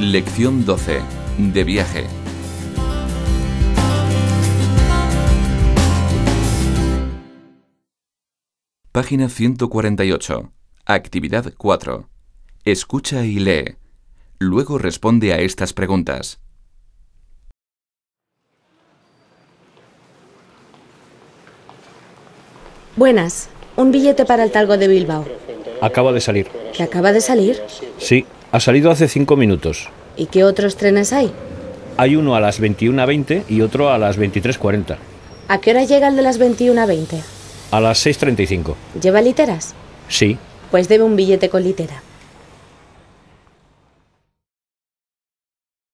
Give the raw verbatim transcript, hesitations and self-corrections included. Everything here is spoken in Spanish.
Lección doce. De viaje. Página ciento cuarenta y ocho. Actividad cuatro. Escucha y lee. Luego responde a estas preguntas. Buenas. Un billete para el Talgo de Bilbao. Acaba de salir. ¿Que acaba de salir? Sí, ha salido hace cinco minutos. ¿Y qué otros trenes hay? Hay uno a las veintiuna veinte y otro a las veintitrés cuarenta. ¿A qué hora llega el de las veintiuna veinte? A las seis treinta y cinco. ¿Lleva literas? Sí. Pues debe un billete con litera.